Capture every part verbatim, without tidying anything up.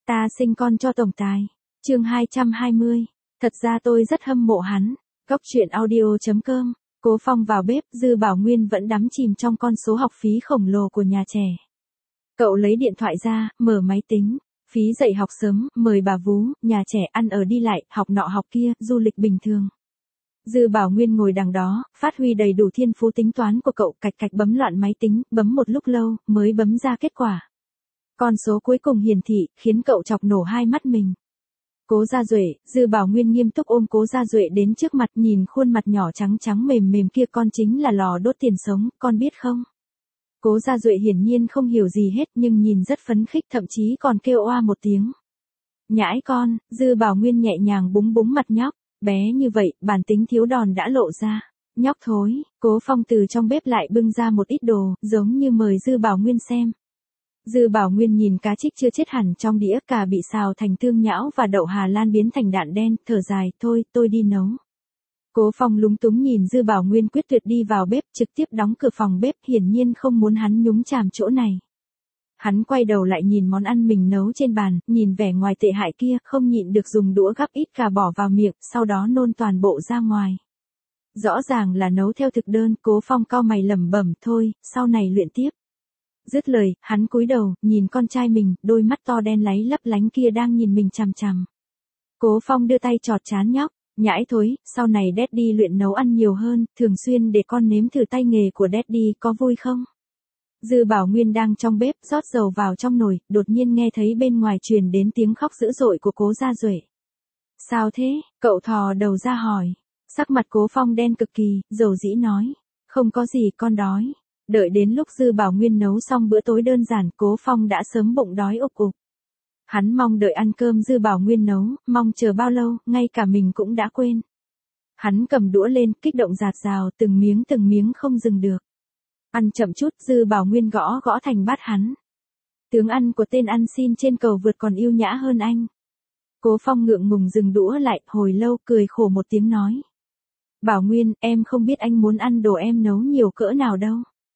Ta sinh con cho tổng tài. Chương hai trăm hai mươi. Thật ra tôi rất hâm mộ hắn. Góc truyện audio chấm com. Cố Phong vào bếp, Dư Bảo Nguyên vẫn đắm chìm trong con số học phí khổng lồ của nhà trẻ. Cậu lấy điện thoại ra, mở máy tính. Phí dạy học sớm, mời bà vú, nhà trẻ ăn ở đi lại, học nọ học kia, du lịch bình thường. Dư Bảo Nguyên ngồi đằng đó, phát huy đầy đủ thiên phú tính toán của cậu, cạch cạch bấm loạn máy tính, bấm một lúc lâu, mới bấm ra kết quả. Con số cuối cùng hiển thị, khiến cậu chọc nổ hai mắt mình. Cố Gia Duệ, Dư Bảo Nguyên nghiêm túc ôm Cố Gia Duệ đến trước mặt, nhìn khuôn mặt nhỏ trắng trắng mềm mềm kia, con chính là lò đốt tiền sống, con biết không? Cố Gia Duệ hiển nhiên không hiểu gì hết nhưng nhìn rất phấn khích, thậm chí còn kêu oa một tiếng. Nhãi con, Dư Bảo Nguyên nhẹ nhàng búng búng mặt nhóc, bé như vậy, bản tính thiếu đòn đã lộ ra. Nhóc thối, Cố Phong từ trong bếp lại bưng ra một ít đồ, giống như mời Dư Bảo Nguyên xem. Dư Bảo Nguyên nhìn cá trích chưa chết hẳn trong đĩa, cà bị xào thành tương nhão và đậu Hà Lan biến thành đạn đen, thở dài, thôi, tôi đi nấu. Cố Phong lúng túng nhìn Dư Bảo Nguyên quyết tuyệt đi vào bếp, trực tiếp đóng cửa phòng bếp, hiển nhiên không muốn hắn nhúng chàm chỗ này. Hắn quay đầu lại nhìn món ăn mình nấu trên bàn, nhìn vẻ ngoài tệ hại kia, không nhịn được dùng đũa gắp ít cà bỏ vào miệng, sau đó nôn toàn bộ ra ngoài. Rõ ràng là nấu theo thực đơn, Cố Phong cau mày lẩm bẩm, thôi, sau này luyện tiếp. Dứt lời, hắn cúi đầu, nhìn con trai mình, đôi mắt to đen láy lấp lánh kia đang nhìn mình chằm chằm. Cố Phong đưa tay chọt trán nhóc, nhãi thối, sau này Daddy luyện nấu ăn nhiều hơn, thường xuyên để con nếm thử tay nghề của Daddy, có vui không? Dư Bảo Nguyên đang trong bếp, rót dầu vào trong nồi, đột nhiên nghe thấy bên ngoài truyền đến tiếng khóc dữ dội của Cố Gia Duệ. Sao thế? Cậu thò đầu ra hỏi. Sắc mặt Cố Phong đen cực kỳ, dầu dĩ nói. Không có gì, con đói. Đợi đến lúc Dư Bảo Nguyên nấu xong bữa tối đơn giản, Cố Phong đã sớm bụng đói ục ục. Hắn mong đợi ăn cơm Dư Bảo Nguyên nấu, mong chờ bao lâu, ngay cả mình cũng đã quên. Hắn cầm đũa lên, kích động rạt rào, từng miếng từng miếng không dừng được. Ăn chậm chút, Dư Bảo Nguyên gõ gõ thành bát hắn. Tướng ăn của tên ăn xin trên cầu vượt còn yêu nhã hơn anh. Cố Phong ngượng ngùng dừng đũa lại, hồi lâu cười khổ một tiếng nói. Bảo Nguyên, em không biết anh muốn ăn đồ em nấu nhiều cỡ nào đâu.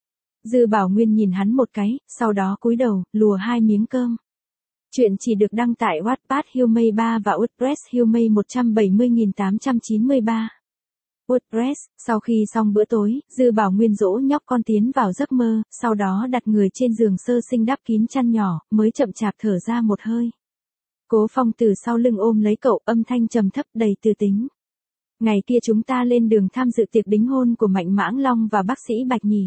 Dư Bảo Nguyên nhìn hắn một cái, sau đó cúi đầu, lùa hai miếng cơm. Chuyện chỉ được đăng tại Wattpad Humay ba và WordPress Humay một bảy không tám chín ba. WordPress, sau khi xong bữa tối, Dư Bảo Nguyên dỗ nhóc con tiến vào giấc mơ, sau đó đặt người trên giường sơ sinh đắp kín chăn nhỏ, mới chậm chạp thở ra một hơi. Cố Phong từ sau lưng ôm lấy cậu, âm thanh trầm thấp đầy tư tính. Ngày kia chúng ta lên đường tham dự tiệc đính hôn của Mạnh Mãng Long và bác sĩ Bạch nhỉ.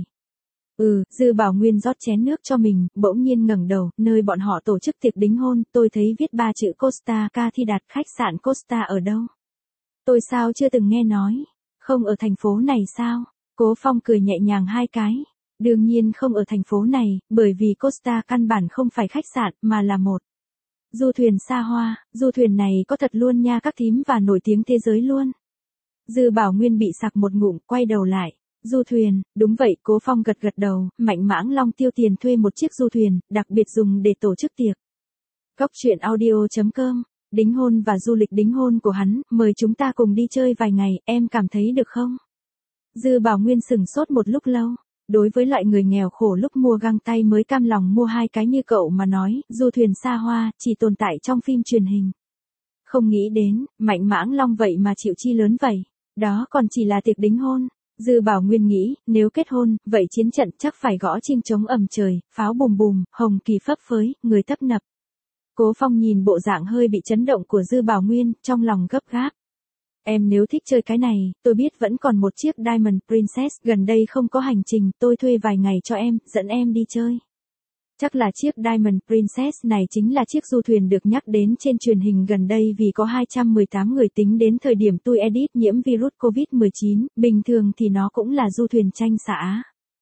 Ừ, Dư Bảo Nguyên rót chén nước cho mình, bỗng nhiên ngẩng đầu, nơi bọn họ tổ chức tiệc đính hôn, tôi thấy viết ba chữ Costa Ca Thi Đạt, khách sạn Costa ở đâu? Tôi sao chưa từng nghe nói? Không ở thành phố này sao? Cố Phong cười nhẹ nhàng hai cái. Đương nhiên không ở thành phố này, bởi vì Costa căn bản không phải khách sạn, mà là một du thuyền xa hoa, du thuyền này có thật luôn nha các thím và nổi tiếng thế giới luôn. Dư Bảo Nguyên bị sặc một ngụm, quay đầu lại. Du thuyền, đúng vậy, Cố Phong gật gật đầu, Mạnh Mãng Long tiêu tiền thuê một chiếc du thuyền, đặc biệt dùng để tổ chức tiệc. Góc truyện audio chấm com, đính hôn và du lịch đính hôn của hắn, mời chúng ta cùng đi chơi vài ngày, em cảm thấy được không? Dư Bảo Nguyên sừng sốt một lúc lâu, đối với loại người nghèo khổ lúc mua găng tay mới cam lòng mua hai cái như cậu mà nói, du thuyền xa hoa, chỉ tồn tại trong phim truyền hình. Không nghĩ đến, Mạnh Mãng Long vậy mà chịu chi lớn vậy, đó còn chỉ là tiệc đính hôn. Dư Bảo Nguyên nghĩ, nếu kết hôn, vậy chiến trận chắc phải gõ chiêng trống ầm trời, pháo bùm bùm, hồng kỳ phấp phới, người tấp nập. Cố Phong nhìn bộ dạng hơi bị chấn động của Dư Bảo Nguyên, trong lòng gấp gáp. Em nếu thích chơi cái này, tôi biết vẫn còn một chiếc Diamond Princess, gần đây không có hành trình, tôi thuê vài ngày cho em, dẫn em đi chơi. Chắc là chiếc Diamond Princess này chính là chiếc du thuyền được nhắc đến trên truyền hình gần đây vì có hai trăm mười tám người tính đến thời điểm tôi edit nhiễm virus covid mười chín, bình thường thì nó cũng là du thuyền tranh xã.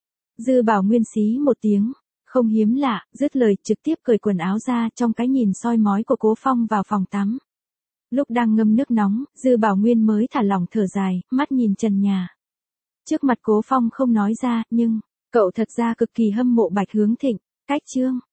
Dư Bảo Nguyên xí một tiếng, không hiếm lạ, dứt lời trực tiếp cởi quần áo ra trong cái nhìn soi mói của Cố Phong vào phòng tắm. Lúc đang ngâm nước nóng, Dư Bảo Nguyên mới thả lỏng thở dài, mắt nhìn trần nhà. Trước mặt Cố Phong không nói ra, nhưng, cậu thật ra cực kỳ hâm mộ Bạch Hướng Thịnh. Cách chương